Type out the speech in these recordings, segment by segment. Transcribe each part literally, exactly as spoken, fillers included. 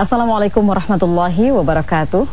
Assalamualaikum warahmatullahi wabarakatuh.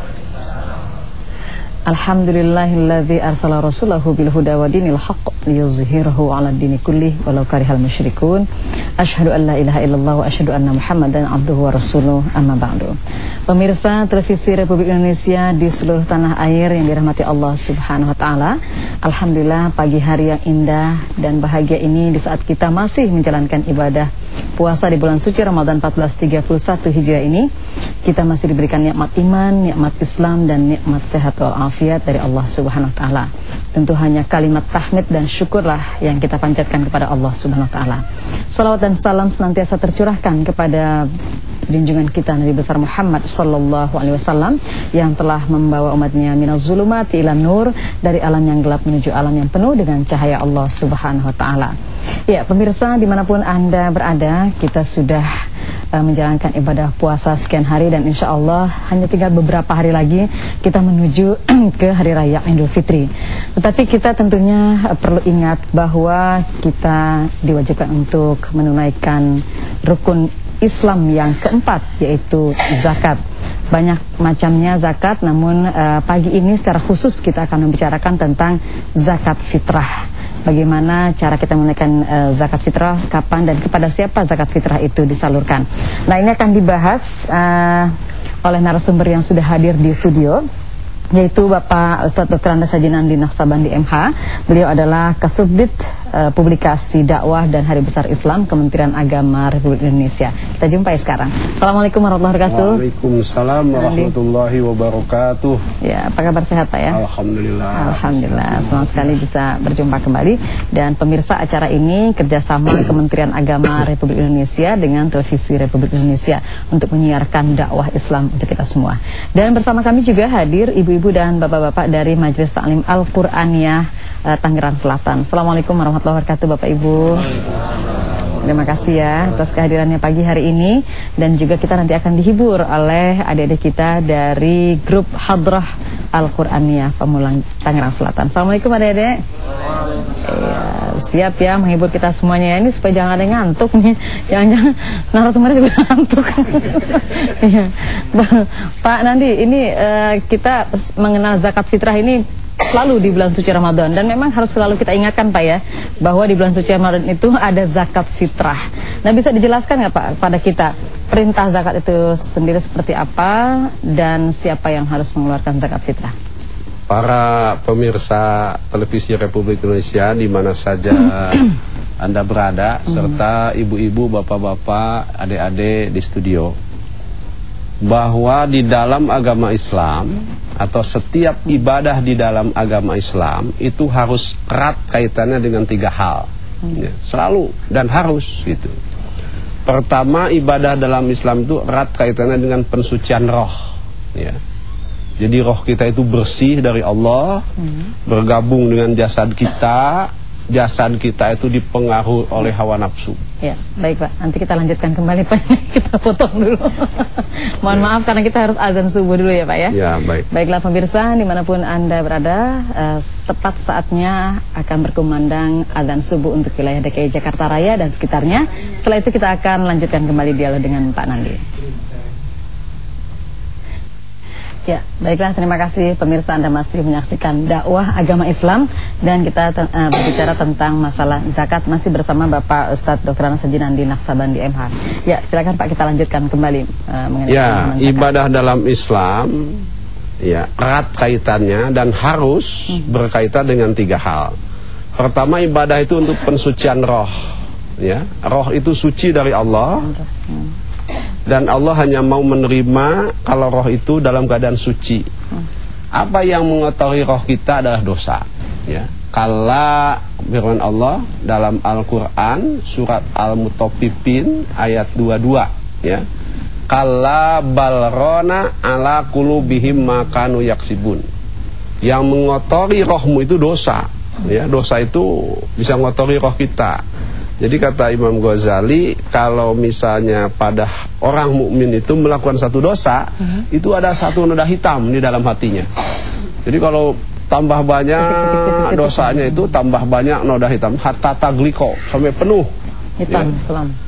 Alhamdulillahilladzi arsala rasulahu bil huda wa dinil haqq liyuzhirahu 'ala dini kullih walau karihal musyrikun. Asyhadu an la ilaha illallah wa asyhadu anna Muhammadan abduhu wa rasuluh, amma ba'du. Pemirsa televisi Republik Indonesia di seluruh tanah air yang dirahmati Allah Subhanahu wa taala. Alhamdulillah, pagi hari yang indah dan bahagia ini di saat kita masih menjalankan ibadah puasa di bulan suci Ramadan seribu empat ratus tiga puluh satu Hijriah ini, kita masih diberikan nikmat iman, nikmat Islam, dan nikmat sehat walafiat dari Allah Subhanahu wa taala. Tentu hanya kalimat tahmid dan syukurlah yang kita panjatkan kepada Allah Subhanahu wa taala. Salawat dan salam senantiasa tercurahkan kepada junjungan kita Nabi besar Muhammad sallallahu alaihi wasallam yang telah membawa umatnya minaz zulumati ilan nur, dari alam yang gelap menuju alam yang penuh dengan cahaya Allah Subhanahu wa taala. Ya, pemirsa dimanapun Anda berada, kita sudah uh, menjalankan ibadah puasa sekian hari, dan insya Allah hanya tinggal beberapa hari lagi kita menuju ke Hari Raya Idul Fitri. Tetapi kita tentunya uh, perlu ingat bahwa kita diwajibkan untuk menunaikan rukun Islam yang keempat, yaitu zakat. Banyak macamnya zakat, namun uh, pagi ini secara khusus kita akan membicarakan tentang zakat fitrah. Bagaimana cara kita menunaikan uh, zakat fitrah, kapan dan kepada siapa zakat fitrah itu disalurkan. Nah, ini akan dibahas uh, oleh narasumber yang sudah hadir di studio, yaitu Bapak Ustadz Doktor Andes Haji Nandi Naksabandi M H. Beliau adalah Kasubdit uh, Publikasi Dakwah dan Hari Besar Islam Kementerian Agama Republik Indonesia. Kita jumpai sekarang. Assalamualaikum warahmatullahi wabarakatuh. Waalaikumsalam warahmatullahi wabarakatuh. Ya, apa kabar, sehat Pak ya? Alhamdulillah. Alhamdulillah, senang sekali bisa berjumpa kembali. Dan pemirsa, acara ini kerjasama Kementerian Agama Republik Indonesia dengan Televisi Republik Indonesia untuk menyiarkan dakwah Islam untuk kita semua. Dan bersama kami juga hadir ibu-ibu dan bapak-bapak dari Majelis Ta'lim Al-Qur'aniyah uh, Tangerang Selatan. Assalamualaikum warahmatullahi wabarakatuh Bapak Ibu. Terima kasih ya atas kehadirannya pagi hari ini. Dan juga kita nanti akan dihibur oleh adik-adik kita dari grup Hadrah Al-Qur'aniyah Pamulang Tangerang Selatan. Assalamualaikum adik-adik. Ya, siap ya menghibur kita semuanya ya. Ini supaya jangan ada yang ngantuk nih. Jangan-jangan narasumbernya juga ngantuk. Ya. Pak Nandi, ini uh, kita mengenal zakat fitrah ini selalu di bulan suci Ramadan, dan memang harus selalu kita ingatkan Pak ya, bahwa di bulan suci Ramadan itu ada zakat fitrah. Nah, bisa dijelaskan nggak Pak pada kita perintah zakat itu sendiri seperti apa dan siapa yang harus mengeluarkan zakat fitrah? Para pemirsa Televisi Republik Indonesia di mana saja Anda berada, serta ibu-ibu, bapak-bapak, adik-adik di studio, bahwa di dalam agama Islam atau setiap ibadah di dalam agama Islam itu harus erat kaitannya dengan tiga hal, ya, selalu dan harus gitu. Pertama, ibadah dalam Islam itu erat kaitannya dengan pensucian roh, ya. Jadi roh kita itu bersih dari Allah, hmm. bergabung dengan jasad kita. Jasad kita itu dipengaruhi oleh hawa nafsu. Ya, baik Pak. Nanti kita lanjutkan kembali Pak. Kita potong dulu. Mohon ya. maaf karena kita harus azan subuh dulu ya Pak ya. Ya, baik. Baiklah pemirsa, dimanapun Anda berada, uh, tepat saatnya akan berkumandang azan subuh untuk wilayah D K I Jakarta Raya dan sekitarnya. Setelah itu kita akan lanjutkan kembali dialog dengan Pak Nandi. Ya, baiklah, terima kasih pemirsa, Anda masih menyaksikan dakwah agama Islam, dan kita uh, berbicara tentang masalah zakat masih bersama Bapak Ustadz Doktor Andes Haji Nandi Naksabandi M H. Ya, silakan Pak, kita lanjutkan kembali uh, mengenai ya, ibadah dalam Islam ya erat kaitannya dan harus hmm. berkaitan dengan tiga hal. Pertama, ibadah itu untuk pensucian roh, ya. Roh itu suci dari Allah. Hmm. Dan Allah hanya mau menerima kalau roh itu dalam keadaan suci. Apa yang mengotori roh kita adalah dosa, ya. Kala firman Allah dalam Al-Quran surat Al-Mutaffifin ayat dua puluh dua, ya. Kala balrona ala qulubihim ma kanu yaksibun. Yang mengotori rohmu itu dosa, ya. Dosa itu bisa mengotori roh kita. Jadi kata Imam Ghazali, kalau misalnya pada orang mukmin itu melakukan satu dosa, uh-huh. itu ada satu noda hitam di dalam hatinya. Jadi kalau tambah banyak dosanya itu tambah banyak noda hitam, hatta tagliko, sampai penuh. Hitam, ya. kelam.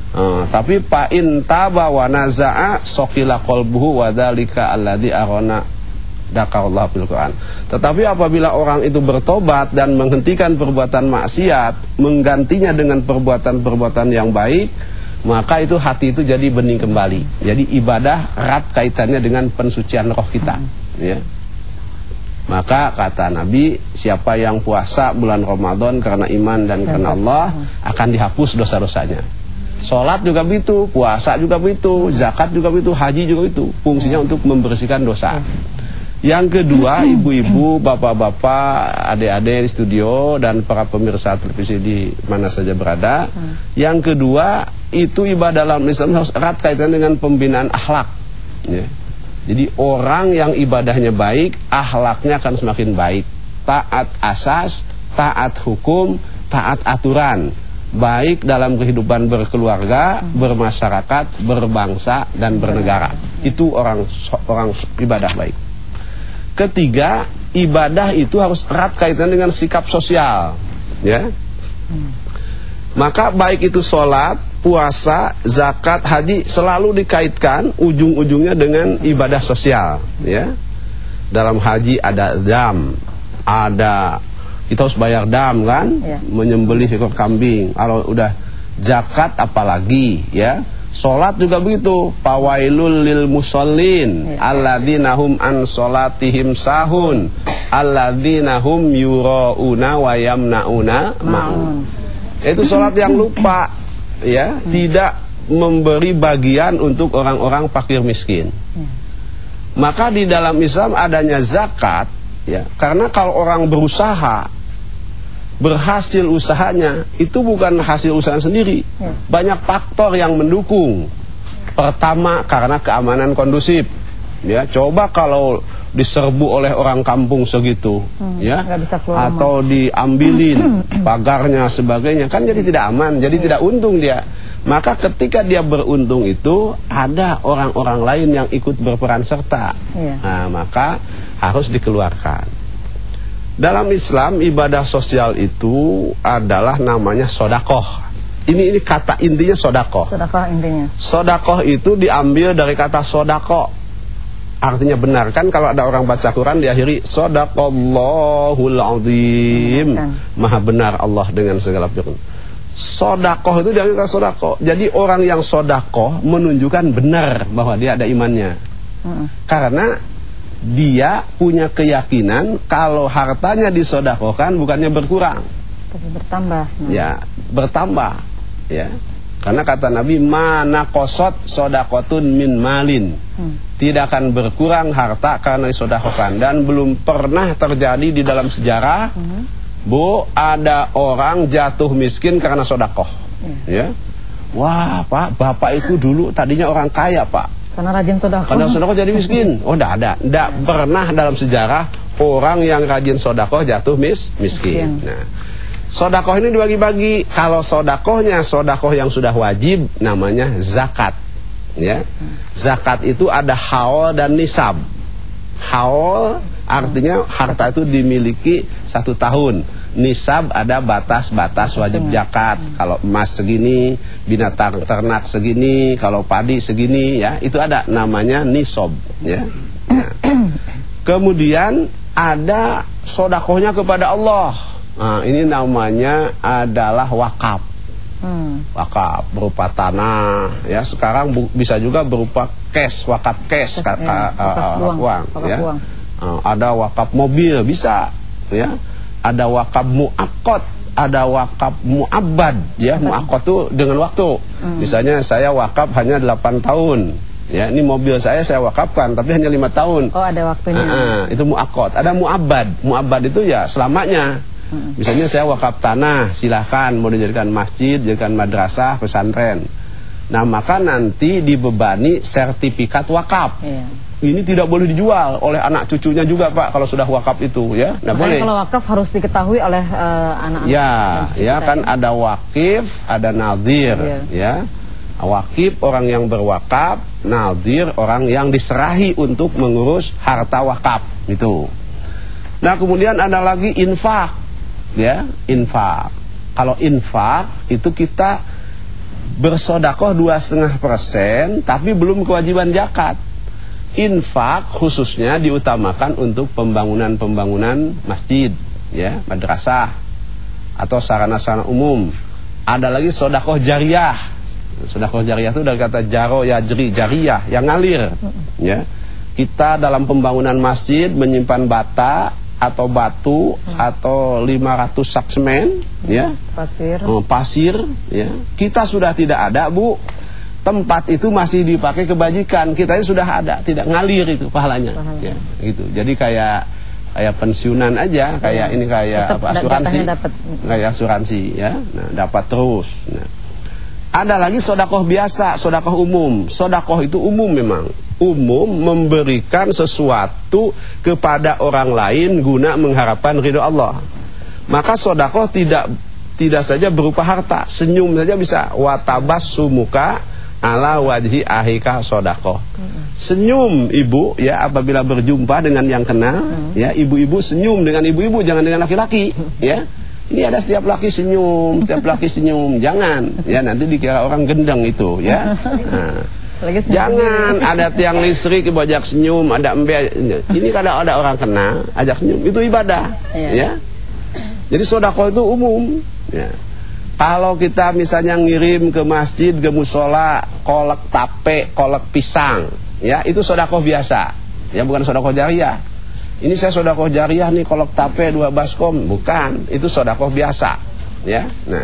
Uh, tapi pa in taba wa naza'a saqila qalbuhu wa dzalika alladzi arana dakarullah fil Quran. Tetapi apabila orang itu bertobat dan menghentikan perbuatan maksiat, menggantinya dengan perbuatan-perbuatan yang baik, maka itu hati itu jadi bening kembali. Jadi ibadah erat kaitannya dengan pensucian roh kita, ya. Maka kata Nabi, siapa yang puasa bulan Ramadan karena iman dan karena Allah, akan dihapus dosa-dosanya. Sholat juga begitu, puasa juga begitu, zakat juga begitu, haji juga begitu. Fungsinya untuk membersihkan dosa. Yang kedua, ibu-ibu, bapak-bapak, adik-adik di studio dan para pemirsa televisi di mana saja berada. Yang kedua, itu ibadah dalam Islam harus erat kaitan dengan pembinaan akhlak, ya. Jadi orang yang ibadahnya baik, akhlaknya akan semakin baik. Taat asas, taat hukum, taat aturan. Baik dalam kehidupan berkeluarga, bermasyarakat, berbangsa, dan bernegara. Itu orang orang ibadah baik. Ketiga, ibadah itu harus erat kaitan dengan sikap sosial, ya. Maka baik itu sholat, puasa, zakat, haji selalu dikaitkan ujung-ujungnya dengan ibadah sosial, ya. Dalam haji ada dam, ada kita harus bayar dam kan, ya. Menyembelih ekor kambing. Kalau udah zakat apalagi, ya. Sholat juga begitu, pawailul lil musallin, ya. Alladzina hum an sholatihim sahun, alladzina hum yurauna wa yamnauna ma'un. Itu sholat yang lupa, ya, hmm. tidak memberi bagian untuk orang-orang fakir miskin. Hmm. Maka di dalam Islam adanya zakat, ya, karena kalau orang berusaha, berhasil usahanya, itu bukan hasil usaha sendiri. Hmm. Banyak faktor yang mendukung. Pertama, karena keamanan kondusif. Ya, coba kalau diserbu oleh orang kampung segitu, hmm, ya, bisa atau diambilin pagarnya sebagainya, kan jadi tidak aman, jadi hmm. tidak untung dia. Maka ketika dia beruntung itu ada orang-orang lain yang ikut berperan serta, yeah. Nah, maka harus dikeluarkan. Dalam Islam ibadah sosial itu adalah namanya sodakoh. Ini ini kata intinya sodakoh. Sodakoh intinya. Sodakoh itu diambil dari kata sodako. Artinya benar, kan kalau ada orang baca Quran diakhiri Sadaqallahul azim, maha benar Allah dengan segala firman. Sodakoh itu diambil kata sodakoh. Jadi orang yang sodakoh menunjukkan benar bahwa dia ada imannya, hmm. karena dia punya keyakinan kalau hartanya disodakohkan bukannya berkurang, tapi bertambah. Nah. Ya, bertambah, ya. Karena kata Nabi, mana kosot sodakotun min malin, hmm. tidak akan berkurang harta karena disodakohkan. Dan belum pernah terjadi di dalam sejarah, hmm. Bu, ada orang jatuh miskin karena sodakoh, hmm. ya. Wah, Pak, Bapak itu dulu tadinya orang kaya, Pak, karena rajin sodakoh. Karena sodakoh jadi miskin. Oh, tidak ada, tidak pernah dalam sejarah orang yang rajin sodakoh jatuh mis miskin. Nah, sodakoh ini dibagi-bagi. Kalau sodakohnya sodakoh yang sudah wajib, namanya zakat, ya. Zakat itu ada haul dan nisab. Haul artinya harta itu dimiliki satu tahun. Nisab ada batas-batas wajib zakat. Kalau emas segini, binatang ternak segini, kalau padi segini, ya, itu ada namanya nisab, ya. Nah, kemudian ada sodakohnya kepada Allah. Nah, ini namanya adalah wakaf. Hmm. Wakaf berupa tanah, ya. Sekarang bisa juga berupa cash, wakaf cash, Kes, ya, wakaf uh, uang, uang, wakaf ya. Uang. Uh, ada wakaf mobil bisa, ya. Ada wakaf mu'akkad, ada wakaf mu'abbad, ya. Mu'akkad itu dengan waktu. Hmm. Misalnya saya wakaf hanya delapan tahun. Ya, ini mobil saya saya wakafkan tapi hanya lima tahun. Oh, ada waktunya. Uh, uh, itu mu'akkad. Ada mu'abbad. Mu'abbad itu ya selamanya. Hmm. Misalnya saya wakaf tanah, silahkan mau dijadikan masjid, jadikan madrasah, pesantren. Nah, maka nanti dibebani sertifikat wakaf. Iya. Ini tidak boleh dijual oleh anak cucunya juga, Pak, kalau sudah wakaf itu, ya. Nah, boleh. Kalau wakaf harus diketahui oleh anak-anak. Uh, ya, ya kan ini. Ada wakif, ada nadhir, iya. Ya. Wakif orang yang berwakaf, nadhir orang yang diserahi untuk mengurus harta wakaf itu. Nah, kemudian ada lagi infak, ya, infak. Kalau infak itu kita bersodakoh dua setengah persen, tapi belum kewajiban zakat. Infak khususnya diutamakan untuk pembangunan-pembangunan masjid, ya, madrasah atau sarana-sarana umum. Ada lagi sodakoh jariah. Sodakoh jariah itu dari kata jaro yajri, jariyah, yang ngalir, ya. Kita dalam pembangunan masjid menyimpan bata atau batu hmm. atau lima ratus sak semen, hmm. ya, pasir, oh, pasir, ya. Kita sudah tidak ada, Bu. Tempat itu masih dipakai kebajikan, kita sudah ada, tidak ngalir itu pahalanya, pahalanya. Ya, gitu. Jadi kayak kayak pensiunan aja, kayak ya. Ini kayak tetap apa, asuransi, dapat. Kayak asuransi, ya. Nah, dapat terus. Nah, ada lagi sodakoh biasa, sodakoh umum. Sodakoh itu umum memang, umum memberikan sesuatu kepada orang lain guna mengharapkan ridho Allah. Maka sodakoh tidak tidak saja berupa harta, senyum saja bisa. Watabas sumuka ala wajhi ahika sodakoh. Senyum ibu, ya, apabila berjumpa dengan yang kenal, ya, ibu-ibu senyum dengan ibu-ibu, jangan dengan laki-laki, ya. Ini ada setiap laki senyum, setiap laki senyum, jangan, ya, nanti dikira orang gendeng itu, ya. Nah, jangan ada tiang listrik ibu ajak senyum, ada embe, ini kadang ada orang kenal ajak senyum, itu ibadah, ya. Jadi sodakoh itu umum, ya. Kalau kita misalnya ngirim ke masjid, ke musola, kolek tape, kolek pisang, ya, itu sodakoh biasa, ya, bukan sodakoh jariah. Ini saya sodakoh jariah nih, kolek tape dua baskom, bukan, itu sodakoh biasa, ya. Nah,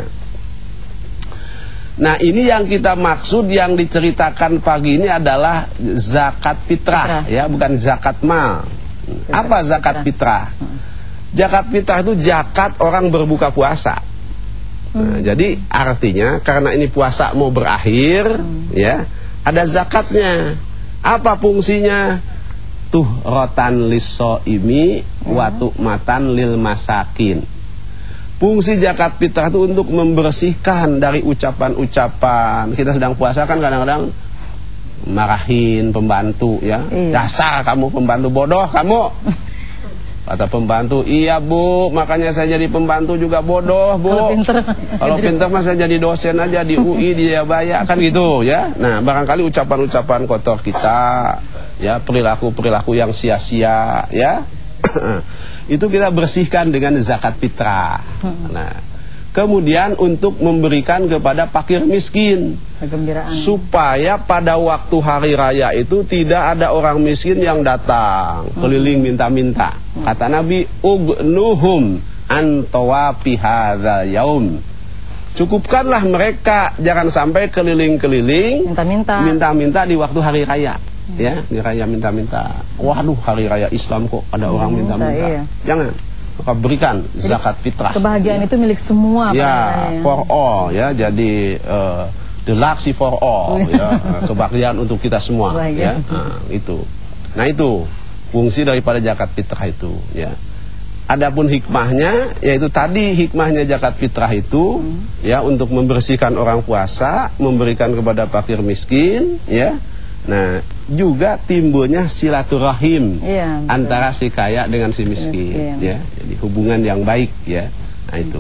nah ini yang kita maksud, yang diceritakan pagi ini adalah zakat fitrah, ya, bukan zakat mal. Apa zakat fitrah? Zakat fitrah itu zakat orang berbuka puasa. Nah, jadi artinya karena ini puasa mau berakhir, hmm. ya, ada zakatnya. Apa fungsinya? Tuh rotan liso imi, hmm. watu matan lil masakin. Fungsi zakat fitrah itu untuk membersihkan dari ucapan-ucapan. Kita sedang puasa kan kadang-kadang marahin pembantu, ya, iya. Dasar kamu pembantu bodoh kamu. Kata pembantu, iya Bu, makanya saya jadi pembantu juga bodoh Bu. Kalau pinter, kalau pinter mah saya jadi dosen aja di U I, di Jayabaya, kan gitu, ya. Nah, barangkali ucapan-ucapan kotor kita, ya, perilaku-perilaku yang sia-sia, ya, itu kita bersihkan dengan zakat fitrah. Nah, kemudian untuk memberikan kepada fakir miskin, kegembiraan, supaya pada waktu hari raya itu tidak ada orang miskin yang datang keliling minta-minta. Kata Nabi, ugnuhum antawafi hadzal yaum. Cukupkanlah mereka, jangan sampai keliling-keliling minta-minta minta-minta di waktu hari raya, hmm. ya, di raya minta-minta. Waduh, hari raya Islam kok ada orang minta-minta. Iya. Jangan. Maka berikan zakat fitrah. Kebahagiaan, ya, itu milik semua, ya, for all, ya. Jadi uh, the luxury for all, ya, kebahagiaan untuk kita semua, ya. Nah, itu. Nah, itu fungsi daripada zakat fitrah itu, ya. Adapun hikmahnya, yaitu tadi hikmahnya zakat fitrah itu, hmm. ya, untuk membersihkan orang puasa, memberikan kepada fakir miskin, ya. Nah, juga timbulnya silaturahim, ya, antara si kaya dengan si miskin, miskin. Ya, jadi hubungan yang baik, ya. Nah, itu.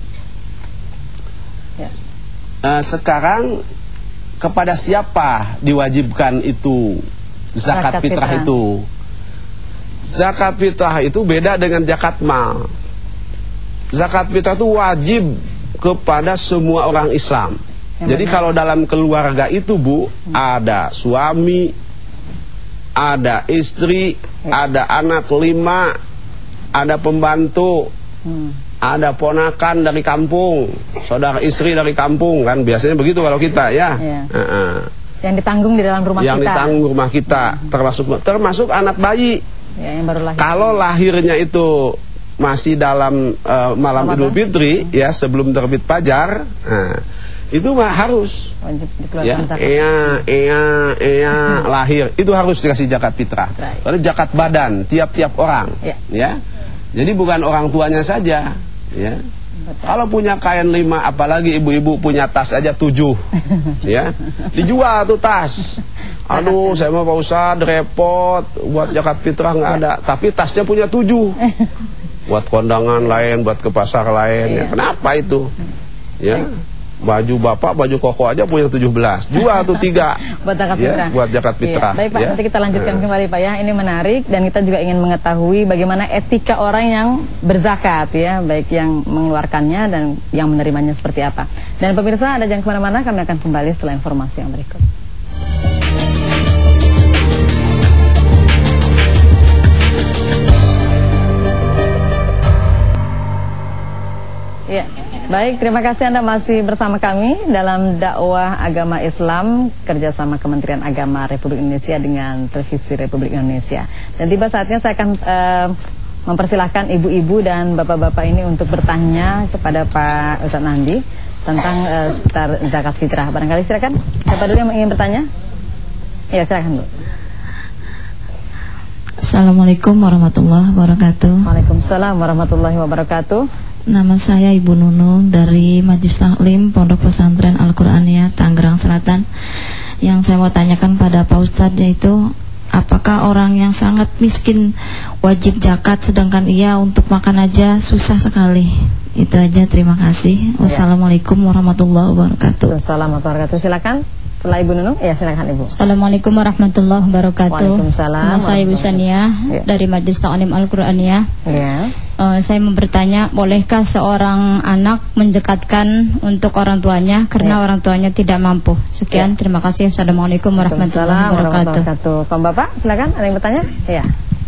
Ya. Uh, sekarang kepada siapa diwajibkan itu zakat, zakat fitrah, fitrah itu? Zakat fitrah itu beda dengan zakat mal. Zakat fitrah itu wajib kepada semua orang Islam. Yang Jadi benar. Kalau dalam keluarga itu, Bu, hmm. ada suami, ada istri, ya. Ada anak lima, ada pembantu, hmm. ada ponakan dari kampung, saudara istri dari kampung, kan biasanya begitu kalau kita, ya, ya. Uh -uh. Yang ditanggung di dalam rumah yang kita. Yang ditanggung rumah kita, hmm. termasuk termasuk anak bayi. Ya, yang baru lahir. Kalau lahirnya itu masih dalam uh, malam Ramadan. Idul Fitri, ya, sebelum terbit fajar, nah, itu mah harus wajib dikeluarkan zakat. Iya, iya, iya, lahir itu harus dikasih zakat fitrah. Karena zakat badan tiap-tiap orang, ya. Ya. Jadi bukan orang tuanya saja, ya. Betul. Kalau punya kain lima, apalagi ibu-ibu punya tas aja tujuh, ya, dijual tuh tas. Aduh, saya mau Pak Ustadz repot buat zakat fitrah nggak ada, tapi tasnya punya tujuh, buat kondangan lain, buat ke pasar lain. Ya. Kenapa itu? Ya. baju bapak, baju koko aja punya tujuh belas. Jual tuh tiga. Buat zakat ya, fitrah. Buat zakat fitrah. Iya. Baik Pak, ya. nanti kita lanjutkan uh. kembali Pak ya. Ini menarik dan kita juga ingin mengetahui bagaimana etika orang yang berzakat ya, baik yang mengeluarkannya dan yang menerimanya seperti apa. Dan pemirsa, ada jangan kemana-mana, kami akan kembali setelah informasi yang berikut. Ya. Baik, terima kasih Anda masih bersama kami dalam dakwah agama Islam kerjasama Kementerian Agama Republik Indonesia dengan Televisi Republik Indonesia. Dan tiba saatnya saya akan uh, mempersilahkan ibu-ibu dan bapak-bapak ini untuk bertanya kepada Pak Ustadz Nandi tentang uh, seputar zakat fitrah. Barangkali silakan, siapa dulu yang ingin bertanya? Ya, silakan Bu. Assalamualaikum warahmatullahi wabarakatuh. Waalaikumsalam warahmatullahi wabarakatuh. Nama saya Ibu Nunung dari Majelis Taklim Pondok Pesantren Al-Quraniyah Tangerang Selatan. Yang saya mau tanyakan pada Pak Ustadz yaitu, apakah orang yang sangat miskin wajib zakat sedangkan ia untuk makan aja susah sekali? Itu aja, terima kasih. Wassalamualaikum warahmatullahi wabarakatuh. Wassalamualaikum warahmatullahi wabarakatuh. Silakan. Setelah Ibu Nunung, ya silakan Ibu. Assalamualaikum warahmatullahi wabarakatuh. Waalaikumsalam. Nama saya Ibu Sania ya. Dari Majelis Taklim Al-Quraniyah. Ya. Uh, saya mau bertanya, bolehkah seorang anak menzakatkan untuk orang tuanya karena ya. orang tuanya tidak mampu? Sekian, ya. Terima kasih. Assalamualaikum warahmatullahi wabarakatuh. Pak Bapak, silakan. Ada yang bertanya? Ya.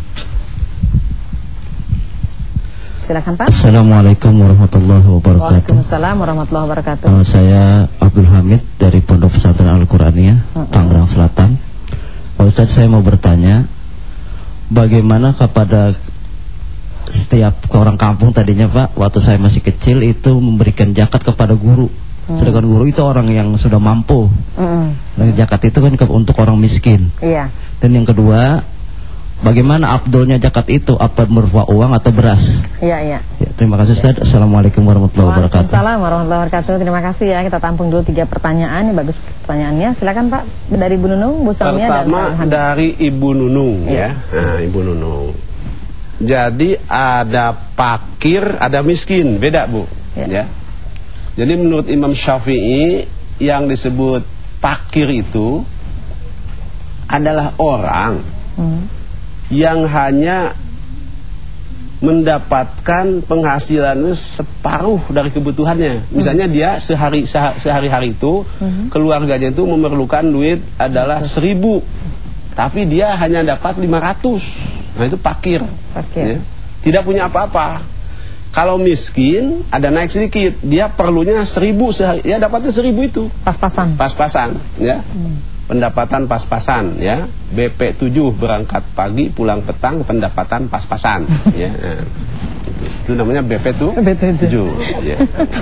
Silakan Pak. Assalamualaikum warahmatullahi wabarakatuh. Waalaikumsalam warahmatullahi wabarakatuh. Uh, saya Abdul Hamid dari Pondok Pesantren Al-Quraniyah, uh -uh. Tangerang Selatan. Pak Ustadz, saya mau bertanya, bagaimana kepada setiap orang kampung tadinya Pak, waktu saya masih kecil itu memberikan zakat kepada guru. Hmm. Sedangkan guru itu orang yang sudah mampu. Hmm. Dan zakat itu kan untuk orang miskin. Iya. Dan yang kedua, bagaimana abdulnya zakat itu, apa berupa uang atau beras? Iya, iya. Ya, terima kasih Ustaz. Assalamualaikum warahmatullahi wabarakatuh. Waalaikumsalam warahmatullahi wabarakatuh. Terima kasih ya. Kita tampung dulu tiga pertanyaan. Ini bagus pertanyaannya. Silakan Pak, dari Ibu Nunung, Bu Samia. Pertama dan dari Ibu Nunung ya. ya. Nah, Ibu Nunung. Jadi ada fakir, ada miskin, beda Bu. Ya. ya. Jadi menurut Imam Syafi'i yang disebut fakir itu adalah orang hmm. yang hanya mendapatkan penghasilan separuh dari kebutuhannya. Misalnya hmm. dia sehari sehari-hari itu hmm. keluarganya itu memerlukan duit adalah seribu, tapi dia hanya dapat lima ratus. Nah itu fakir, fakir. Ya. Tidak punya apa-apa. Kalau miskin ada naik sedikit, dia perlunya seribu sehari, ya dapatnya seribu itu. Pas-pasan. Pas-pasan, ya. Hmm. Pendapatan pas-pasan, ya. B P tujuh berangkat pagi, pulang petang, pendapatan pas-pasan, ya. Nah, itu. itu namanya B P tujuh. Ya.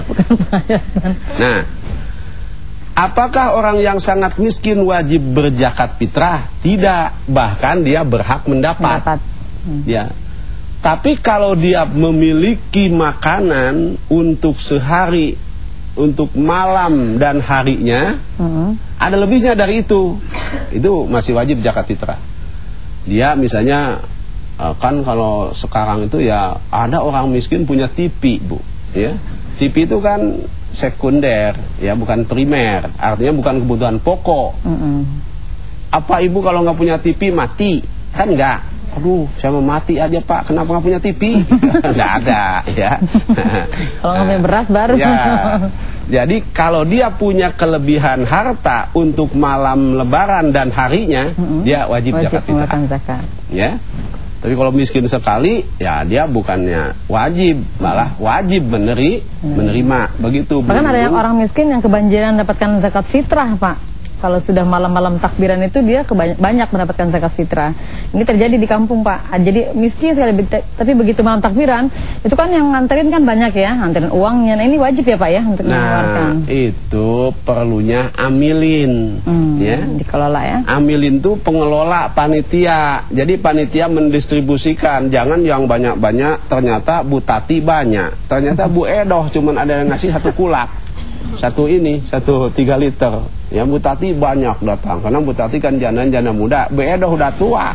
Nah, apakah orang yang sangat miskin wajib berzakat fitrah? Tidak, bahkan dia berhak mendapat. mendapat. Hmm. Ya. Tapi kalau dia memiliki makanan untuk sehari, untuk malam dan harinya, hmm. ada lebihnya dari itu, itu masih wajib zakat fitrah. Dia misalnya kan kalau sekarang itu ya ada orang miskin punya T V, Bu, ya. T V itu kan sekunder, ya bukan primer, artinya bukan kebutuhan pokok. Mm-hmm. Apa ibu kalau nggak punya T V mati? Kan nggak. Aduh, saya mau mati aja Pak, kenapa nggak punya T V? Nggak ada, ya. Kalau nggak punya beras baru. Ya. Jadi kalau dia punya kelebihan harta untuk malam Lebaran dan harinya, mm-hmm. dia wajib, wajib zakat fitrah. Ya. Tapi kalau miskin sekali, ya dia bukannya wajib, malah wajib meneri, hmm. menerima. Begitu. Bahkan ada yang orang miskin yang kebanjiran mendapatkan zakat fitrah, Pak. Kalau sudah malam-malam takbiran itu dia banyak mendapatkan zakat fitrah. Ini terjadi di kampung, Pak. Jadi miskin sekali, tapi begitu malam takbiran, itu kan yang nganterin kan banyak ya, nganterin uangnya. Nah ini wajib ya Pak ya untuk nah, mengeluarkan. Itu perlunya amilin, hmm, ya. Dikelola ya. Amilin itu pengelola panitia. Jadi panitia mendistribusikan, jangan yang banyak-banyak. Ternyata Bu Tati banyak, ternyata Bu Edoh cuman ada yang ngasih satu kulak, satu ini, satu tiga liter. Ya Bu Tati banyak datang, karena Bu Tati kan janda-janda muda, Bu Edoh udah tua.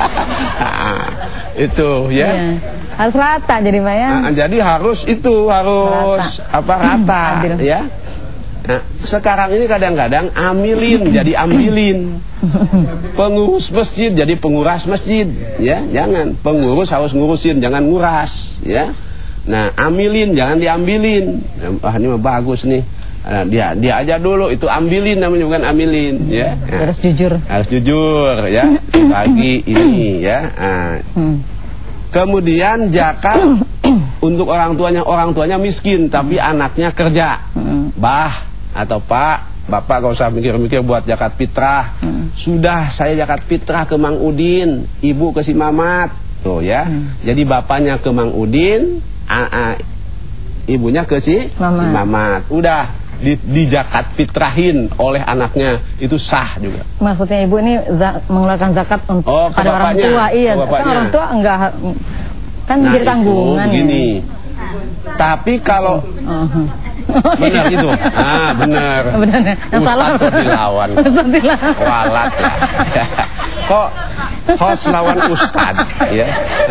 Itu ya. Iya. Harus rata jadi Pak ya. Nah, jadi harus itu harus rata. apa rata ya. Nah, sekarang ini kadang-kadang amilin jadi ambilin, pengurus masjid jadi penguras masjid, ya jangan. Pengurus harus ngurusin, jangan nguras, ya. Nah, amilin jangan diambilin. Wah, ini mah bagus nih. Nah, dia dia aja dulu itu ambilin namanya, bukan amilin, ya. Nah, harus jujur. Harus jujur, ya. Bagi ini, ya. Nah, hmm. Kemudian zakat untuk orang tuanya, orang tuanya miskin tapi anaknya kerja. Hmm. Bah atau Pak, Bapak gak usah mikir-mikir buat zakat fitrah. Hmm. Sudah saya zakat fitrah ke Mang Udin, Ibu ke si Mamat. Tuh ya. Hmm. Jadi bapaknya ke Mang Udin, a -a, ibunya ke si Mamat. Si Mamat. Udah di, di zakat fitrahin oleh anaknya, itu sah juga. Maksudnya Ibu ini za mengeluarkan zakat untuk oh, pada orang tua. Iya, kan orang tua enggak kan nah, menjadi tanggungan. Begini. Ya. Tapi kalau uh -huh. benar itu, ah benar. Ustaz kok dilawan, walat ya. Kok host lawan Ustad, ya.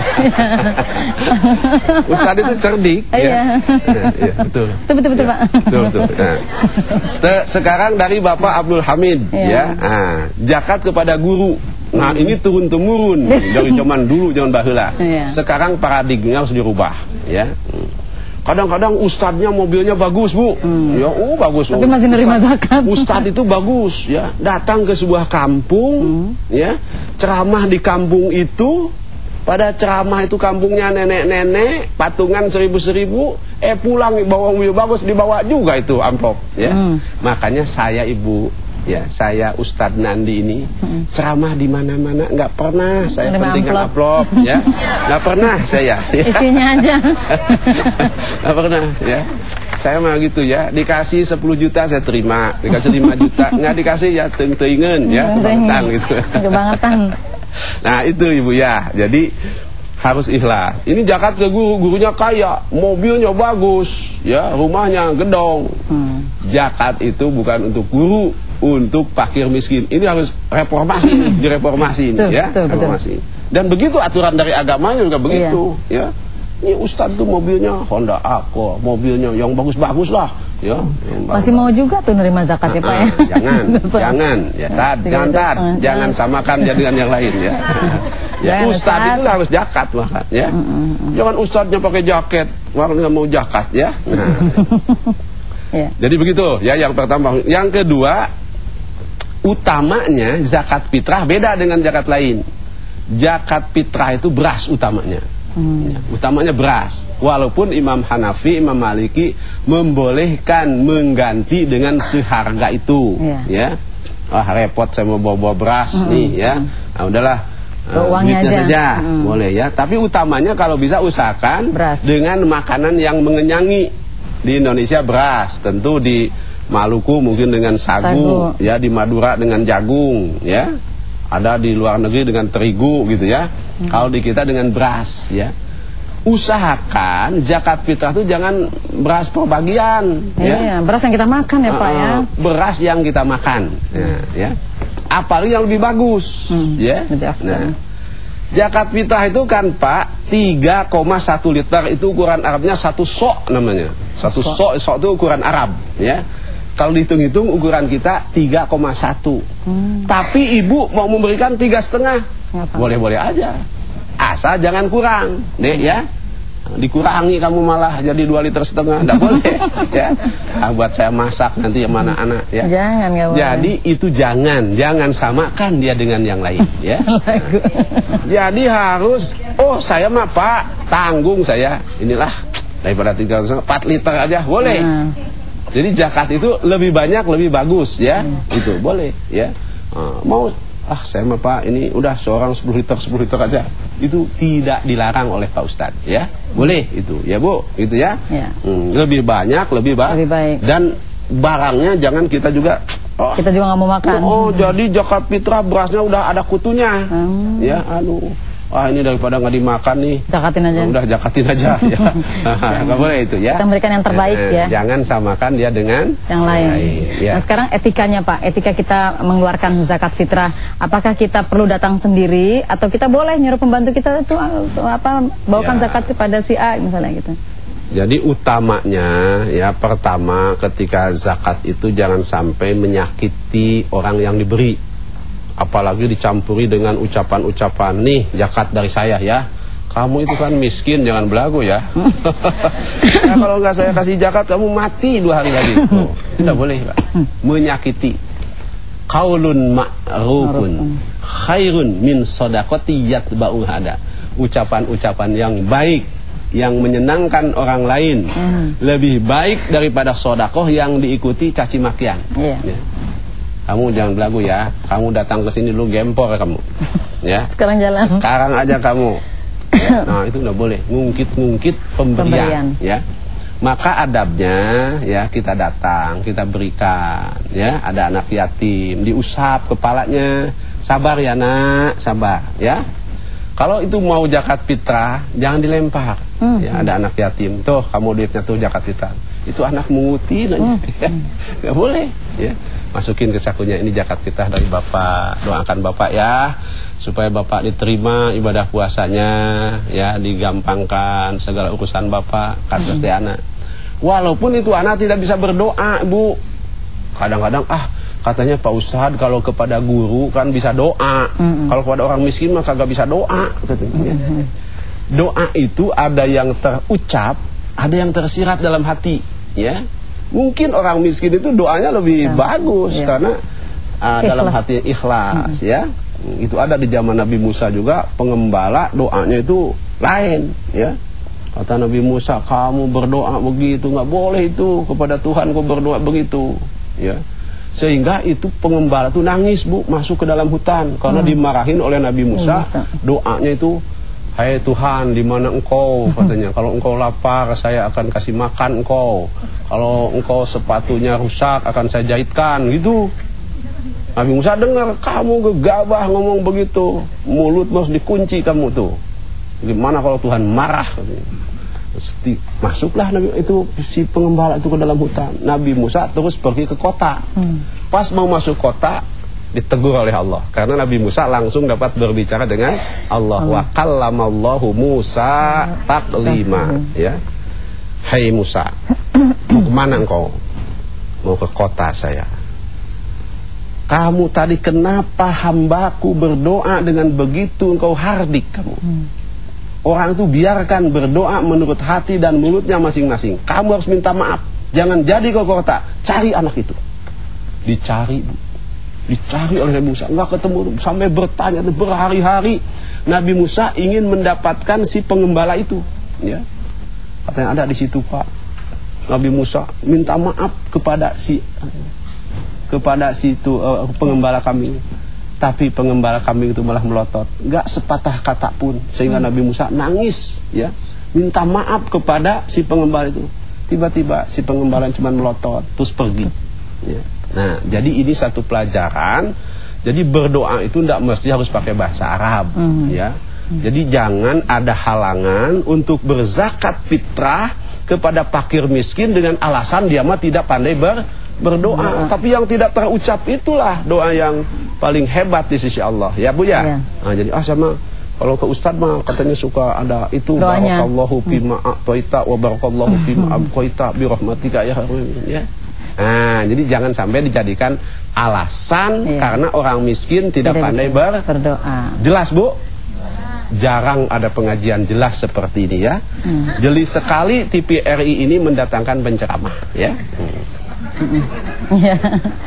Ustad itu cerdik, ya. Ya, ya betul. Betul betul, betul ya, Pak. Betul betul. Nah. Sekarang dari Bapak Abdul Hamid, ya. ya. Nah, zakat kepada guru. Nah, ini turun temurun dari zaman dulu, zaman baheula. Ya. Sekarang paradigmanya harus dirubah, ya. Kadang-kadang ustadznya mobilnya bagus, Bu. Hmm. Ya, oh bagus. Tapi masih nerima zakat. Ustadz itu bagus, ya. Datang ke sebuah kampung, hmm. ya. Ceramah di kampung itu. Pada ceramah itu kampungnya nenek-nenek, patungan seribu-seribu. Eh pulang bawa mobil bagus, dibawa juga itu amplop, ya. Hmm. Makanya saya Ibu, ya, saya Ustadz Nandi ini hmm. ceramah di mana-mana nggak pernah saya pentingkan amplop, ya, nggak pernah saya. Ya. Isinya aja. Nggak pernah, ya. Saya mah gitu ya, dikasih sepuluh juta saya terima, dikasih lima juta nggak dikasih ya teng-tengen, ya, kebangetan gitu. Kebangetan. Nah itu Ibu ya, jadi harus ikhlas. Ini zakat ke guru, gurunya kaya, mobilnya bagus, ya, rumahnya gedong. Hmm. Zakat itu bukan untuk guru, untuk fakir miskin. Ini harus reformasi, direformasi, betul, ya, betul, reformasi. Betul. Dan begitu aturan dari agamanya juga begitu, iya. Ya. Ini Ustadz tuh mobilnya Honda Accord, mobilnya yang bagus-bagus lah, ya. Masih mau juga tuh nerima zakat ya, Pak ya? Jangan, jangan, ya, tad, jangan tad, jangan samakan dia dengan yang lain, ya. Ya, Ustadz itu harus zakat bahkan, ya. Jangan Ustadznya pakai jaket, orang nggak mau zakat, ya. Nah. Ya. Jadi begitu, ya, yang pertama. Yang kedua, utamanya zakat fitrah beda dengan zakat lain. Zakat fitrah itu beras utamanya. Hmm. Ya, utamanya beras. Walaupun Imam Hanafi, Imam Maliki membolehkan mengganti dengan seharga itu, ya. Ya. Wah repot saya mau bawa-bawa beras hmm. nih, ya. Nah, udahlah. Uh, duitnya aja. saja hmm. boleh, ya. Tapi utamanya kalau bisa usahakan beras. Dengan makanan yang mengenyangi. Di Indonesia beras, tentu di Maluku mungkin dengan sagu, sagu. Ya, di Madura dengan jagung, ya. Ada di luar negeri dengan terigu gitu, ya. Hmm. Kalau di kita dengan beras, ya. Usahakan zakat fitrah itu jangan beras perbagian, ya. Iya, beras yang kita makan ya, uh, Pak ya. Beras yang kita makan, hmm. ya. Apalagi yang lebih bagus, hmm. ya. Nah, zakat fitrah itu kan Pak tiga koma satu liter, itu ukuran Arabnya satu sok namanya. Satu sok, sok itu ukuran Arab, ya. Kalau dihitung-hitung ukuran kita tiga koma satu. Hmm. Tapi Ibu mau memberikan tiga setengah, boleh-boleh aja. Asal jangan kurang, deh, ya. Dikurangi kamu malah jadi dua liter setengah, tidak boleh, ya. Nah, buat saya masak nanti yang mana anak, ya. Jangan, gak boleh. Jadi itu jangan, jangan samakan dia dengan yang lain, ya. Jadi harus, oh saya mah Pak tanggung saya, inilah daripada tiga setengah, empat liter aja boleh. Nah. Jadi zakat itu lebih banyak lebih bagus, ya. Hmm. Itu boleh, ya. Uh, mau ah saya mah Pak ini udah seorang sepuluh liter sepuluh liter aja. Itu tidak dilarang oleh Pak Ustadz, ya. Boleh itu, ya Bu, gitu ya. Ya. Hmm, lebih banyak lebih, ba lebih baik. Dan barangnya jangan kita juga oh, kita juga nggak mau makan. Oh, oh hmm. jadi zakat fitrah berasnya udah ada kutunya. Hmm. Ya, aduh. Wah ini daripada nggak dimakan nih, zakatin aja. Udah zakatin aja, ya. Nggak boleh itu, ya. Kita berikan yang terbaik, eh, ya. Jangan samakan dia dengan yang lain. lain ya. Nah sekarang etikanya Pak, etika kita mengeluarkan zakat fitrah, apakah kita perlu datang sendiri atau kita boleh nyuruh pembantu kita itu apa bawakan ya. zakat kepada si A misalnya gitu? Jadi utamanya ya, pertama ketika zakat itu jangan sampai menyakiti orang yang diberi. Apalagi dicampuri dengan ucapan-ucapan, nih zakat dari saya ya. Kamu itu kan miskin, jangan belagu ya. Nah, kalau nggak saya kasih zakat, kamu mati dua hari lagi. Oh, tidak boleh, Pak. Menyakiti. Qaulun ma'rufun khairun min shadaqati yatba'u hada. Ucapan-ucapan yang baik, yang menyenangkan orang lain, hmm. lebih baik daripada sodakoh yang diikuti caci makian. Yeah. Ya. Kamu jangan belagu ya. Kamu datang ke sini lu gempor kamu. Ya. Sekarang jalan. Sekarang aja kamu. Ya. Nah, itu nggak boleh. Ngungkit-ngungkit pemberian, pemberian. Ya. Maka adabnya ya, kita datang, kita berikan. Ya, ada anak yatim, diusap kepalanya. Sabar ya nak, sabar ya. Kalau itu mau zakat fitrah, jangan dilempar. Hmm. Ya, ada anak yatim, tuh kamu duitnya tuh zakat fitrah. Itu anak menguti nanya. Hmm. Ya, nggak boleh. Ya, masukin ke sakunya, ini zakat fitrah dari bapak. Doakan bapak ya, supaya bapak diterima ibadah puasanya, ya digampangkan segala urusan bapak. Kata hmm. anak. Walaupun itu anak tidak bisa berdoa, Bu. Kadang-kadang ah. Katanya Pak Ustadz kalau kepada guru kan bisa doa, mm-hmm. kalau kepada orang miskin mah kagak bisa doa. Katanya. Mm-hmm. Doa itu ada yang terucap, ada yang tersirat dalam hati. Ya, mungkin orang miskin itu doanya lebih yeah. bagus yeah. karena uh, dalam hati ikhlas. Mm-hmm. Ya, itu ada di zaman Nabi Musa juga, pengembala doanya itu lain. Ya, kata Nabi Musa, kamu berdoa begitu nggak boleh itu, kepada Tuhan kau berdoa begitu. Ya. Sehingga itu pengembala itu nangis, Bu, masuk ke dalam hutan karena hmm. dimarahin oleh Nabi Musa. Doanya itu, hai Tuhan, di mana engkau, katanya. Kalau engkau lapar, saya akan kasih makan engkau. Kalau engkau sepatunya rusak, akan saya jahitkan, gitu. Nabi Musa dengar, kamu gegabah ngomong begitu, mulut harus dikunci kamu tuh. Gimana kalau Tuhan marah, katanya. Masuklah Nabi itu si pengembala itu ke dalam hutan. Nabi Musa terus pergi ke kota. Hmm. Pas mau masuk kota ditegur oleh Allah karena Nabi Musa langsung dapat berbicara dengan Allah. Wa kallamallahu Musa taklima. Ya, hai Musa, mau kemana engkau? Mau ke kota saya. Kamu tadi kenapa hambaku berdoa dengan begitu engkau hardik kamu? Hmm. Orang itu biarkan berdoa menurut hati dan mulutnya masing-masing. Kamu harus minta maaf. Jangan jadi ke kota. Cari anak itu. Dicari, Bu. Dicari oleh Nabi Musa. Enggak ketemu. Sampai bertanya berhari-hari. Nabi Musa ingin mendapatkan si pengembala itu. Ya. Katanya ada di situ, Pak. Nabi Musa minta maaf kepada si kepada si itu, uh, pengembala kami. Tapi pengembala kambing itu malah melotot, nggak sepatah kata pun, sehingga hmm. Nabi Musa nangis, ya, minta maaf kepada si pengembala itu. Tiba-tiba si pengembala cuma melotot, terus pergi. Ya. Nah, jadi ini satu pelajaran. Jadi berdoa itu tidak mesti harus pakai bahasa Arab, hmm. ya. Hmm. Jadi jangan ada halangan untuk berzakat fitrah kepada fakir miskin dengan alasan dia mah tidak pandai ber berdoa. Hmm. Tapi yang tidak terucap itulah doa yang paling hebat di sisi Allah, ya Bu ya. Ya. Nah, jadi ah sama kalau ke Ustadz mah katanya suka ada itu doanya. Barakallahu fima a'taita wa barakallahu fima abqaita bi rahmatika ya ya. Nah, jadi jangan sampai dijadikan alasan ya. Karena orang miskin tidak, tidak pandai ber berdoa. Jelas, Bu? Jarang ada pengajian jelas seperti ini ya. Hmm. Jeli sekali T V R I ini mendatangkan penceramah, ya. Hmm. Ya.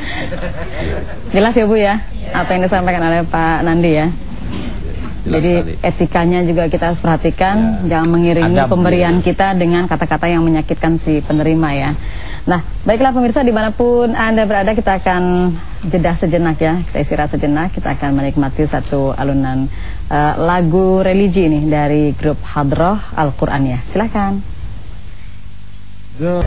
Jelas ya Bu ya, apa yang disampaikan oleh Pak Nandi ya. Jelas. Jadi sekali. Etikanya juga kita harus perhatikan, ya. Jangan mengiringi Adab, pemberian ya. Kita dengan kata-kata yang menyakitkan si penerima ya. Nah, baiklah pemirsa, dimanapun Anda berada, kita akan jeda sejenak ya. Kita istirahat sejenak, kita akan menikmati satu alunan uh, lagu religi ini dari grup Hadroh Al-Quraniyah. Silakan. Ya.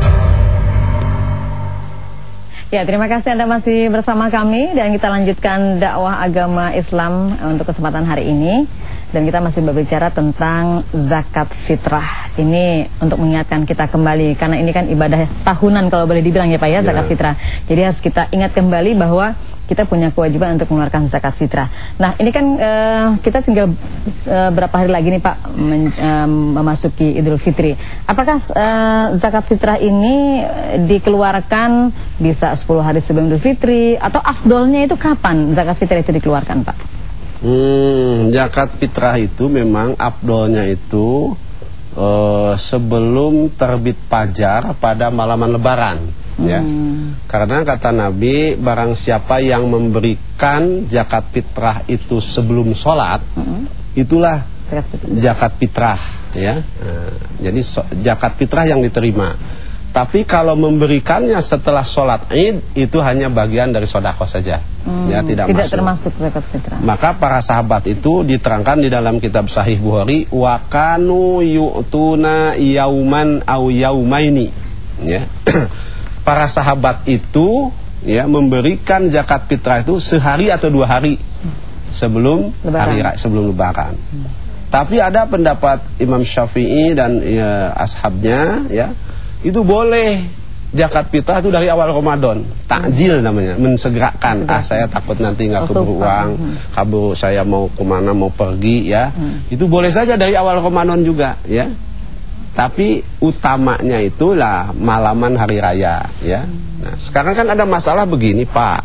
Ya, terima kasih Anda masih bersama kami dan kita lanjutkan dakwah agama Islam untuk kesempatan hari ini. Dan kita masih berbicara tentang zakat fitrah. Ini untuk mengingatkan kita kembali, karena ini kan ibadah tahunan kalau boleh dibilang ya Pak ya, zakat fitrah. Jadi harus kita ingat kembali bahwa kita punya kewajiban untuk mengeluarkan zakat fitrah. Nah, ini kan uh, kita tinggal uh, berapa hari lagi nih Pak men, uh, memasuki Idul Fitri. Apakah uh, zakat fitrah ini dikeluarkan bisa sepuluh hari sebelum Idul Fitri, atau afdolnya itu kapan zakat fitrah itu dikeluarkan Pak? Hmm, zakat fitrah itu memang afdolnya itu uh, sebelum terbit fajar pada malaman lebaran. Ya, hmm. Karena kata Nabi, barang siapa yang memberikan zakat fitrah itu sebelum sholat, hmm. itulah zakat fitrah, zakat fitrah ya. Nah, jadi so, zakat fitrah yang diterima. Tapi kalau memberikannya setelah sholat Id, itu hanya bagian dari sodako saja, hmm. ya tidak, tidak masuk. termasuk zakat fitrah. Maka para sahabat itu diterangkan di dalam kitab Sahih Bukhari, wa kanu yu'tuna yauman au yaumaini, ya. Para sahabat itu ya memberikan zakat fitrah itu sehari atau dua hari sebelum lebaran. hari sebelum lebaran. Hmm. Tapi ada pendapat Imam Syafi'i dan ya, ashabnya ya, itu boleh zakat fitrah itu dari awal Ramadan. Takjil namanya, mensegerakan. Ah, saya takut nanti nggak keburu uang, hmm. kabur saya mau kemana, mau pergi ya. Hmm. Itu boleh saja dari awal Ramadan juga ya. Tapi utamanya itulah malaman hari raya ya. Nah, sekarang kan ada masalah begini Pak.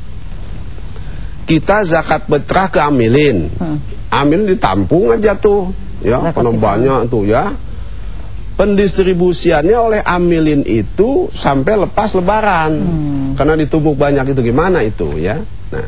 Kita zakat fitrah ke amilin. Hmm. Amilin ditampung aja tuh ya, karena banyak tuh ya. Pendistribusiannya oleh amilin itu sampai lepas lebaran. Hmm. Karena ditumpuk banyak itu gimana itu ya. Nah,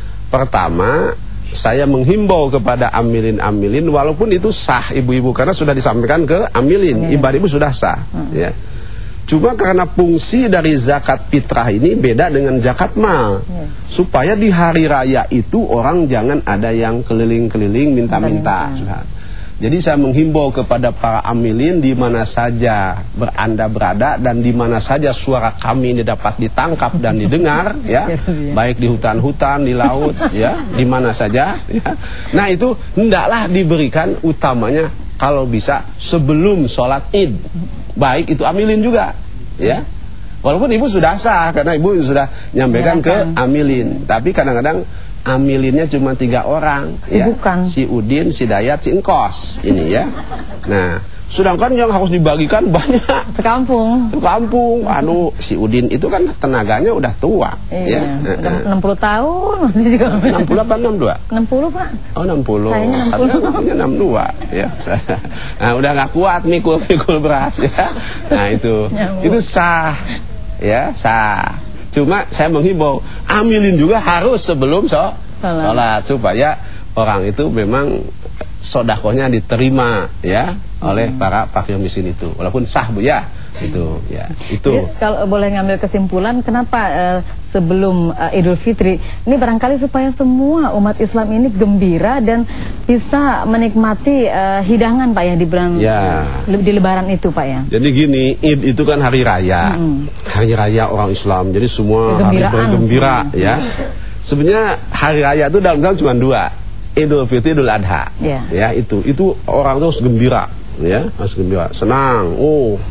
pertama saya menghimbau kepada amilin-amilin, walaupun itu sah ibu-ibu karena sudah disampaikan ke amilin, ibadah ibu sudah sah hmm. ya. Cuma karena fungsi dari zakat fitrah ini beda dengan zakat mal, hmm. supaya di hari raya itu orang jangan ada yang keliling-keliling minta-minta. Jadi saya menghimbau kepada para amilin di mana saja beranda berada dan di mana saja suara kami ini dapat ditangkap dan didengar ya, baik di hutan-hutan, di laut ya, di mana saja ya. Nah, itu hendaklah diberikan utamanya kalau bisa sebelum sholat Id. Baik itu amilin juga ya. Walaupun ibu sudah sah karena ibu sudah nyampaikan ke amilin, tapi kadang-kadang amilinnya cuma tiga orang ya. Si Udin, si Dayat, si Engkos ini ya. Nah, sedangkan yang harus dibagikan banyak sekampung. Sekampung. Anu si Udin itu kan tenaganya udah tua iya, ya. Udah enam puluh tahun masih juga. enam puluh apa enam puluh dua? enam puluh Pak. Oh enam puluh. Kayaknya enam puluh. Katanya enam puluh dua ya. Nah, udah gak kuat mikul-mikul beras ya. Nah, itu itu sah ya, sah. Cuma saya menghimbau amilin juga harus sebelum so, sholat supaya orang itu memang sodakohnya diterima ya oleh para fakir miskin itu, walaupun sah Bu ya itu ya itu. Jadi, kalau boleh ngambil kesimpulan, kenapa uh, sebelum uh, Idul Fitri ini barangkali supaya semua umat Islam ini gembira dan bisa menikmati uh, hidangan Pak ya di bulan ya. uh, di Lebaran itu Pak ya. Jadi gini, Id itu kan hari raya, mm-hmm. hari raya orang Islam. Jadi semua hari bergembira ya. Sebenarnya hari raya itu dalam dalam cuma dua, Idul Fitri, Idul Adha. Yeah. Ya itu itu orang tuh harus gembira ya, harus gembira, senang. Oh.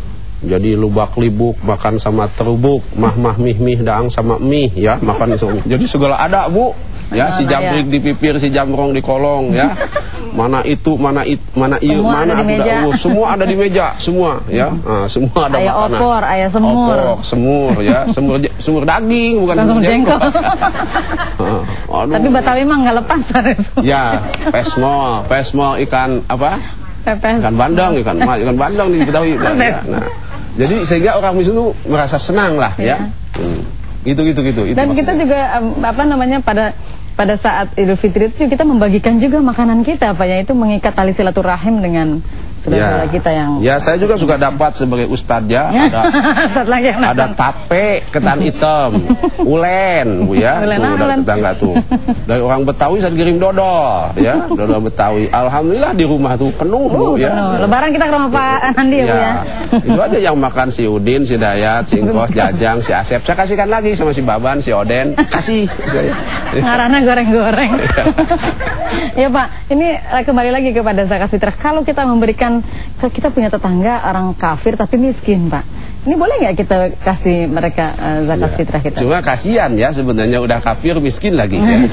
Jadi lubak libuk makan sama terubuk, mah-mah mih-mih daang sama mie ya, makan itu. Jadi segala ada Bu. Ya, si jambrik di pipir, si jamrong di kolong ya. Mana itu, mana it, mana iya, mana ada, oh, semua ada di meja, semua ya. Nah, semua ada ayah makanan. Opor, ayah semur. Opor, semur ya, semur semur daging bukan semur jengkol. uh, Tapi Betawi mah nggak lepas dari itu. Ya, pesmol, pesmol ikan apa? Pepes. Ikan bandeng, ikan ikan bandeng di Betawi. Ya, nah. Jadi sehingga orang Muslim itu merasa senang lah ya, ya. Hmm. gitu gitu gitu. Dan itu kita juga um, apa namanya pada pada saat Idul Fitri itu kita membagikan juga makanan kita, Pak ya, itu mengikat tali silaturahim dengan saudara-saudara ya. Kita yang ya saya juga suka dapat sebagai ustadz ya, ada ada tape ketan hitam, ulen Bu ya, ulen, tuh dari tetangga tuh, dari orang Betawi saya kirim dodol ya, dodol Betawi. Alhamdulillah di rumah tuh penuh uh, Bu ya. Penuh. Lebaran kita ke rumah Pak Andi ya, ya Bu ya. Itu aja yang makan si Udin, si Dayat, si Engkos, Jajang, si Asep. Saya kasihkan lagi sama si Baban, si Oden, kasih saya. Ngarana goreng-goreng. Ya Pak, ini kembali lagi kepada zakat fitrah. Kalau kita memberikan, kita punya tetangga orang kafir tapi miskin Pak, Ini boleh nggak kita kasih mereka uh, zakat Ya. fitrah kita? Cuma kasihan ya, sebenarnya udah kafir miskin lagi ya.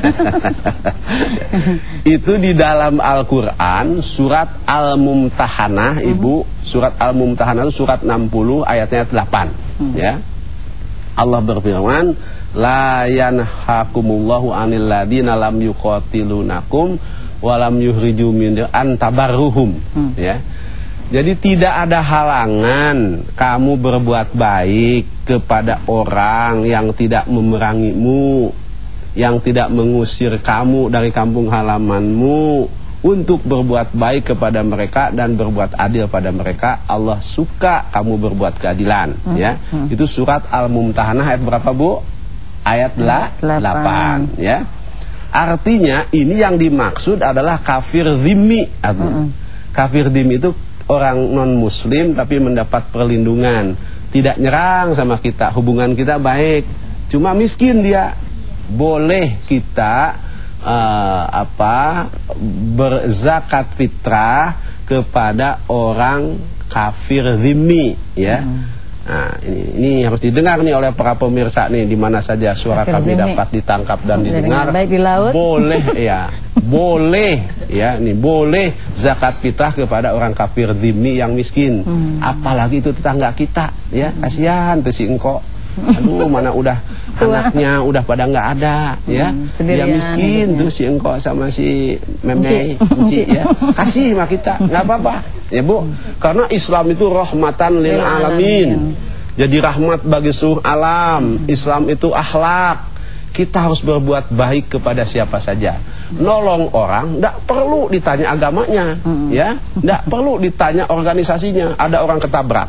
Itu di dalam Al-Quran surat Al-Mumtahanah, Ibu. Surat Al-Mumtahanah itu surat enam puluh ayatnya delapan. Hmm. Ya. Allah berfirman, la yanhakumullahu anil ladina lam yuqatilunakum walam yuhriju min antabarruhum. Hmm. Ya. Jadi tidak ada halangan kamu berbuat baik kepada orang yang tidak memerangimu, yang tidak mengusir kamu dari kampung halamanmu, untuk berbuat baik kepada mereka dan berbuat adil pada mereka. Allah suka kamu berbuat keadilan. Hmm. Ya, hmm. Itu surat Al-Mumtahanah ayat berapa, Bu? Ayat delapan. Ya. Artinya ini yang dimaksud adalah kafir dhimmi. Hmm. Kafir dhimmi itu orang non-muslim tapi mendapat perlindungan, tidak nyerang sama kita, hubungan kita baik, cuma miskin dia. Boleh kita uh, apa berzakat fitrah kepada orang kafir dhimmi, ya. Hmm. Nah, ini, ini harus didengar nih oleh para pemirsa nih, di mana saja suara kafir kami dhimmi dapat ditangkap dan didengar. Baik di laut. Boleh ya. Boleh ya, nih boleh zakat fitrah kepada orang kafir dhimmi yang miskin. Hmm. Apalagi itu tetangga kita, ya. Kasihan tuh si engkau. Aduh, mana udah anaknya udah pada nggak ada, ya. Hmm, dia miskin tuh si engkau sama si meme, Enci, ya. Kasih sama kita, nggak apa-apa, ya Bu. Karena Islam itu rahmatan lil alamin. Jadi rahmat bagi seluruh alam. Islam itu akhlak. Kita harus berbuat baik kepada siapa saja. Nolong orang, tidak perlu ditanya agamanya, hmm. ya, tidak perlu ditanya organisasinya. Ada orang ketabrak,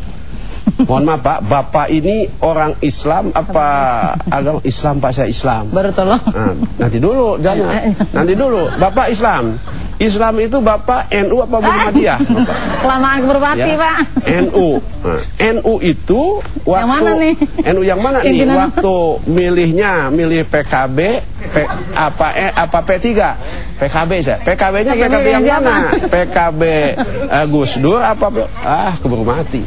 mohon maaf Pak, Bapak ini orang Islam apa agama Islam? Pak, saya Islam. Baru tolong. Nah, nanti dulu, jangan. Nanti dulu, Bapak Islam. Islam itu Bapak N U apa Muhammadiyah? Kelamaan berbati, ya? Pak. N U. Nah, N U itu waktu yang mana nih? N U yang mana nih? Waktu milihnya milih P K B, P, apa eh, apa P tiga? P K B saya. P K B-nya P K B yang mana? P K B uh, Gus Dur apa ah keburu mati.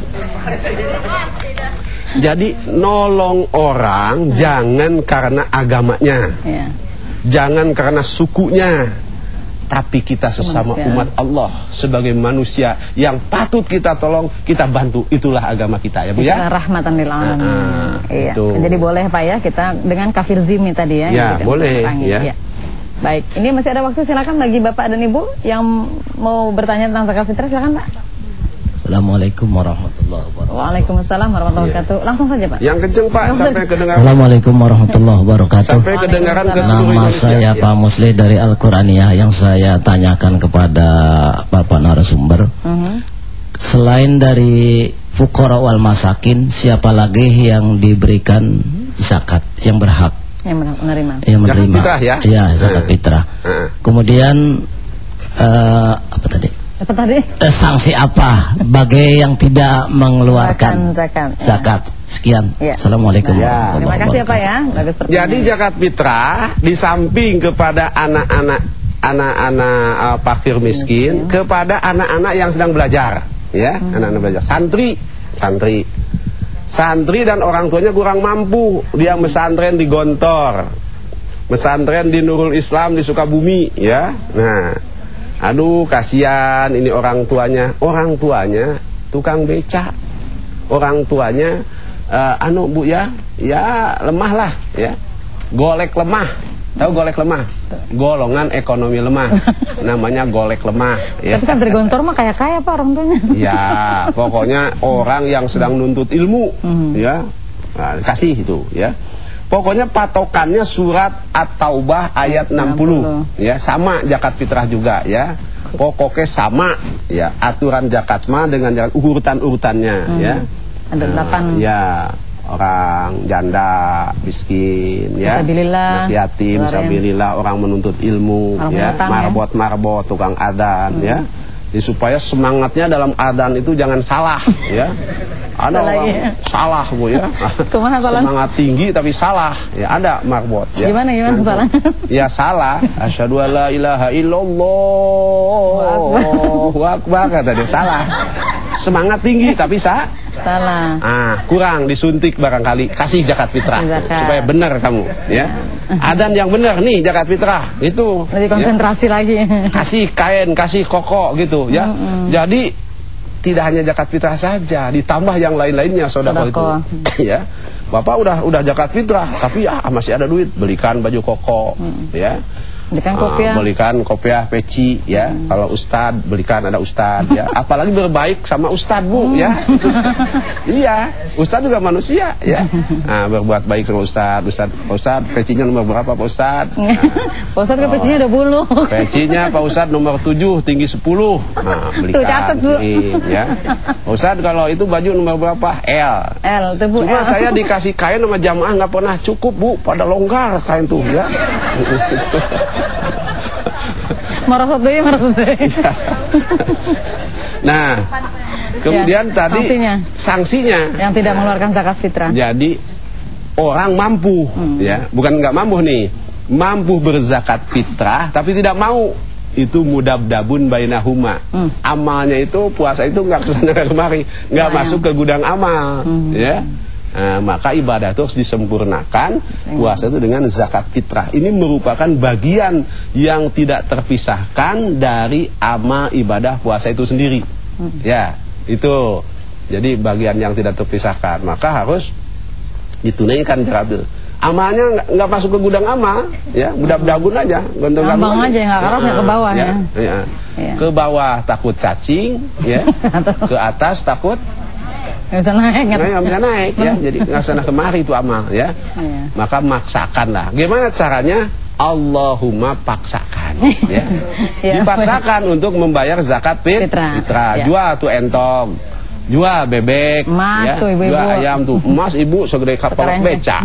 Jadi nolong orang jangan karena agamanya. Ya. Jangan karena sukunya. Tapi kita sesama manusia, umat Allah, sebagai manusia yang patut kita tolong, kita bantu. Itulah agama kita, ya Bu, ya. Rahmatan lil alamin. Nah, iya. Jadi boleh Pak ya, kita dengan kafir zimmi tadi ya. Ya, boleh. Ya. Ya. Baik, ini masih ada waktu, silakan bagi Bapak dan Ibu yang mau bertanya tentang zakat fitrah, silakan Pak. Assalamualaikum warahmatullahi wabarakatuh. Waalaikumsalam warahmatullahi wabarakatuh. Langsung saja Pak. Yang kenceng Pak, Langsung sampai kedengaran. Assalamualaikum warahmatullahi wabarakatuh. Sampai kedengaran ke seluruh Nama Indonesia. saya ya. Pak Musli dari Al-Quraniyah. Yang saya tanyakan kepada Bapak narasumber, uh-huh. selain dari fuqara wal masakin, siapa lagi yang diberikan zakat, yang berhak, yang menerima, yang menerima zakat fitrah, ya? Ya, zakat fitrah. Uh-huh. Kemudian uh, apa tadi? Apa tadi? Eh, sanksi apa bagi yang tidak mengeluarkan zakat? Zakat. Sekian. Ya. Assalamualaikum ya. Terima kasih ya Pak ya. Bagus. Jadi zakat fitrah di samping kepada anak-anak anak-anak uh, fakir miskin, ya, kepada anak-anak yang sedang belajar, ya, hmm. anak-anak belajar, santri, santri, santri dan orang tuanya kurang mampu, dia mesantren di Gontor, mesantren di Nurul Islam di Sukabumi, ya. Nah. Aduh, kasihan ini orang tuanya. Orang tuanya tukang beca. Orang tuanya uh, anu Bu ya, ya lemah lah ya. Golek lemah. Tahu golek lemah? Golongan ekonomi lemah. Namanya golek lemah ya. Tapi santri Gontor mah kaya-kaya Pak orang tuanya. Ya, pokoknya orang yang sedang nuntut ilmu, mm-hmm. ya. Nah, kasih itu ya. Pokoknya patokannya surat At-Taubah ayat enam puluh, enam puluh. Ya, sama zakat fitrah juga ya. Pokoknya sama ya, aturan zakat mah dengan zakat urutan-urutannya, hmm. ya. Ada delapan. Nah, ya, orang janda, miskin ya. Anak yatim, sabilillah, orang menuntut ilmu, orang ya, marbot-marbot, tukang adzan, hmm. ya. Jadi supaya semangatnya dalam adzan itu jangan salah ya. Ada salah, orang ya. Salah Bu ya. Semangat tinggi tapi salah. Ya ada marbot ya. Gimana gimana nah, salah? Ya salah. Asyhadu alla ilaha illallah. Allahu akbar kata dia, salah. Semangat tinggi tapi sa Salah. Ah, kurang disuntik barangkali, kasih zakat fitrah Zakat. supaya benar kamu, ya. Adzan yang benar nih zakat fitrah itu. Lebih konsentrasi ya. Lagi. Kasih kain, kasih koko gitu, ya. Mm -mm. Jadi tidak hanya zakat fitrah saja, ditambah yang lain-lainnya sedekah itu. Ya. Bapak udah udah zakat fitrah, tapi ya masih ada duit, belikan baju koko, mm. ya. Belikan kopiah, uh, belikan kopiah peci, ya. Hmm. Kalau ustad, belikan ada ustad, ya. Apalagi berbaik sama ustad, Bu, hmm. ya. Iya, ustad juga manusia, ya. Nah, berbuat baik sama ustad, ustad, ustad, pecinya nomor berapa, Pak Ustad? Nah, Pak Ustad ke pecinya udah bulu. Pecinya Pak Ustad nomor tujuh, tinggi sepuluh. Nah, belikan. Tuh, catat, Bu. Ya. Pak Ustad kalau itu baju nomor berapa? L. L, tuh, Bu. Cuma L. saya dikasih kain sama jamaah nggak pernah cukup, Bu, pada longgar kain tuh, ya. Merosot deh, merosot deh. Nah, kemudian ya, tadi sanksinya. sanksinya yang tidak mengeluarkan zakat fitrah. Jadi orang mampu, hmm. ya, bukan nggak mampu nih, mampu berzakat fitrah, tapi tidak mau. Itu mudabdabun bainahuma. Hmm. Amalnya itu puasa itu nggak kesana kemari, nggak nah, masuk ya. ke gudang amal, hmm. ya. Nah, maka ibadah itu harus disempurnakan, puasa itu dengan zakat fitrah. Ini merupakan bagian yang tidak terpisahkan dari amal ibadah puasa itu sendiri. Hmm. Ya, itu. Jadi bagian yang tidak terpisahkan, maka harus ditunaikan zakat fitrah. Amalnya nggak masuk ke gudang amal, ya, mudab-dabun aja, gontok-gantung aja, nggak ke atas, nggak ke bawah, ya. Ya. Ya. Ke bawah takut cacing, ya. Ke atas takut nggak bisa naik, nggak bisa naik, ya. Jadi nggak sana kemari itu amal, ya. Ya. Maka maksakanlah. Gimana caranya? Allahumma paksakan, ya. Ya. Dipaksakan untuk membayar zakat fit, fitrah. fitrah. Ya. Jual tuh entong, jual bebek, emas, ya. tuh, ibu -ibu. Jual ayam tuh, emas ibu segede kapal beca.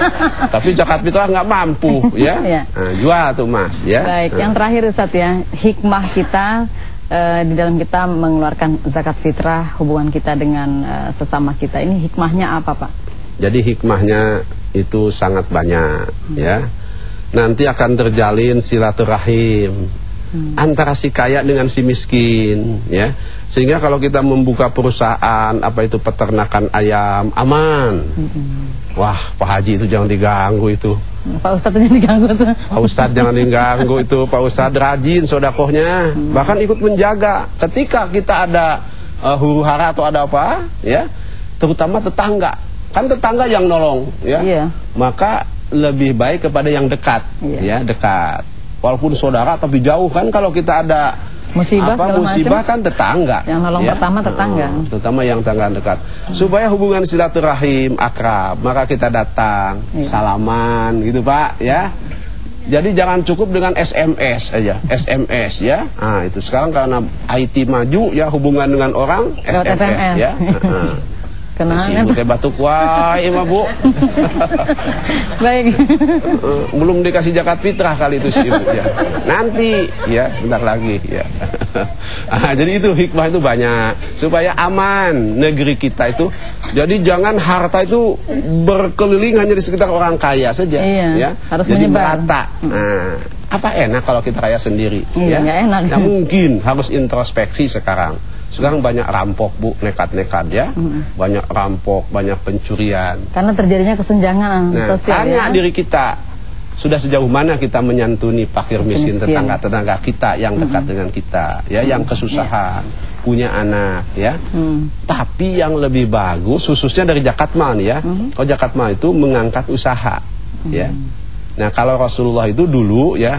Tapi zakat fitrah nggak mampu, ya. Ya. Nah, jual tuh emas, ya. Baik, nah. yang terakhir Ustadz, ya, hikmah kita Uh, di dalam kita mengeluarkan zakat fitrah, hubungan kita dengan uh, sesama kita, ini hikmahnya apa, Pak? Jadi hikmahnya itu sangat banyak, hmm. ya. Nanti akan terjalin silaturahim hmm. antara si kaya dengan si miskin, ya. Sehingga kalau kita membuka perusahaan, apa itu peternakan ayam, aman. Hmm. Wah, Pak Haji itu jangan diganggu itu. Pak Ustadz jangan diganggu tuh. Pak Ustadz jangan diganggu itu. Pak Ustadz rajin sodakohnya, hmm. bahkan ikut menjaga. Ketika kita ada uh, huru hara atau ada apa, ya, terutama tetangga, kan tetangga yang nolong, ya. Iya. Maka lebih baik kepada yang dekat, iya. ya, dekat. Walaupun saudara tapi jauh kan, kalau kita ada musibah, apa, musibah kan tetangga. Yang nolong ya? pertama tetangga. Hmm, terutama yang tetangga dekat. Hmm. Supaya hubungan silaturahim akrab, maka kita datang, ya. salaman gitu, Pak, ya. Jadi jangan cukup dengan S M S aja, S M S, ya. Nah, itu sekarang karena I T maju, ya, hubungan dengan orang S M S, S M S. Ya. Nah, si ibu teh batuk, wah, ima Bu. Baik. Belum dikasih zakat fitrah kali itu si ibu, ya. Nanti, ya, sebentar lagi, ya. Nah, jadi itu hikmah itu banyak supaya aman negeri kita itu. Jadi jangan harta itu berkeliling hanya di sekitar orang kaya saja, iya, ya. Harus jadi menyebar. merata. Nah, apa enak kalau kita kaya sendiri, iya, ya? Nggak enak. Nah, mungkin harus introspeksi sekarang. Sekarang banyak rampok, Bu, nekat-nekat, ya. Mm. Banyak rampok, banyak pencurian. Karena terjadinya kesenjangan nah, sosial, tanya ya? diri kita, sudah sejauh mana kita menyantuni fakir miskin, tetangga-tetangga kita yang dekat mm. dengan kita, ya, mm. yang kesusahan, yeah. punya anak, ya. Mm. Tapi yang lebih bagus, khususnya dari zakat mal, ya. Mm. Kalau zakat mal itu mengangkat usaha, mm. ya. Nah, kalau Rasulullah itu dulu, ya,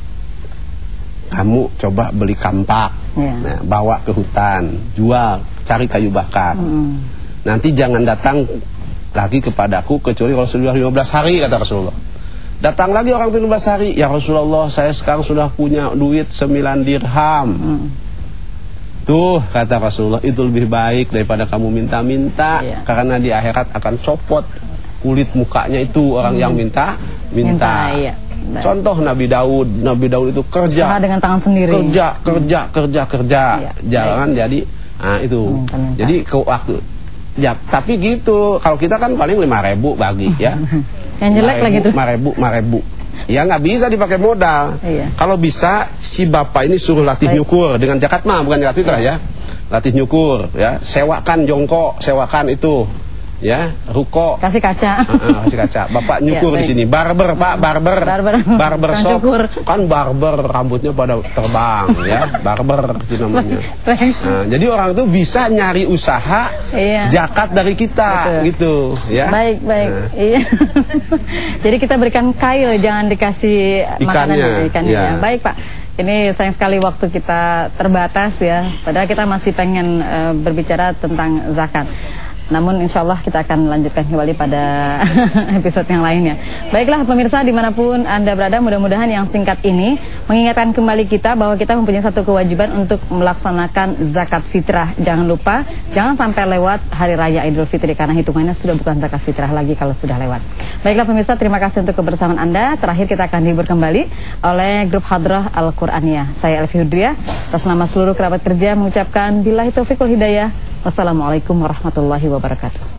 kamu coba beli kampak, yeah. nah, bawa ke hutan, jual, cari kayu bakar. Mm. Nanti jangan datang lagi kepadaku kecuali kalau sudah lima belas hari, kata Rasulullah. Datang lagi orang lima belas hari, ya Rasulullah, saya sekarang sudah punya duit sembilan dirham. Mm. Tuh, kata Rasulullah, itu lebih baik daripada kamu minta-minta, yeah. karena di akhirat akan copot kulit mukanya itu orang mm. yang minta, minta. minta iya. Nah. Contoh Nabi Daud, Nabi Daud itu kerja usaha dengan tangan sendiri. Kerja, kerja, hmm. kerja, kerja. Ya, jangan baik. jadi nah itu. Hmm, jadi ke waktu ya, tapi gitu. Kalau kita kan paling lima ribu bagi, ya. Yang jelek lagi tuh. lima ribu, lima ribu. Ya nggak bisa dipakai modal. Iya. Kalau bisa si bapak ini suruh latih baik. nyukur dengan zakat mah, bukan zakat fitrah, ya. latih nyukur, ya, sewakan jongkok, sewakan itu, ya, ruko, kasih kaca, uh, uh, kasih kaca. Bapak nyukur ya, di sini, barber Pak, barber, barber, barber shop, cukur. kan barber rambutnya pada terbang, ya, barber itu namanya. Nah, jadi orang itu bisa nyari usaha, iya, zakat dari kita, betul, gitu, ya. Baik, baik, nah. Iya. Jadi kita berikan kail, jangan dikasih ikannya, makanan ikannya. Ya. Ya. Baik Pak. Ini sayang sekali waktu kita terbatas ya. Padahal kita masih pengen uh, berbicara tentang zakat. Namun insya Allah kita akan lanjutkan kembali pada episode yang lainnya. Baiklah pemirsa dimanapun Anda berada, mudah-mudahan yang singkat ini mengingatkan kembali kita bahwa kita mempunyai satu kewajiban untuk melaksanakan zakat fitrah. Jangan lupa, jangan sampai lewat Hari Raya Idul Fitri karena hitungannya sudah bukan zakat fitrah lagi kalau sudah lewat. Baiklah pemirsa, terima kasih untuk kebersamaan Anda. Terakhir kita akan dihibur kembali oleh grup Hadrah Al-Quraniyah. Saya Elvi Hudriah, atas nama seluruh kerabat kerja mengucapkan billahi taufiq wal hidayah. Wassalamualaikum warahmatullahi wabarakatuh.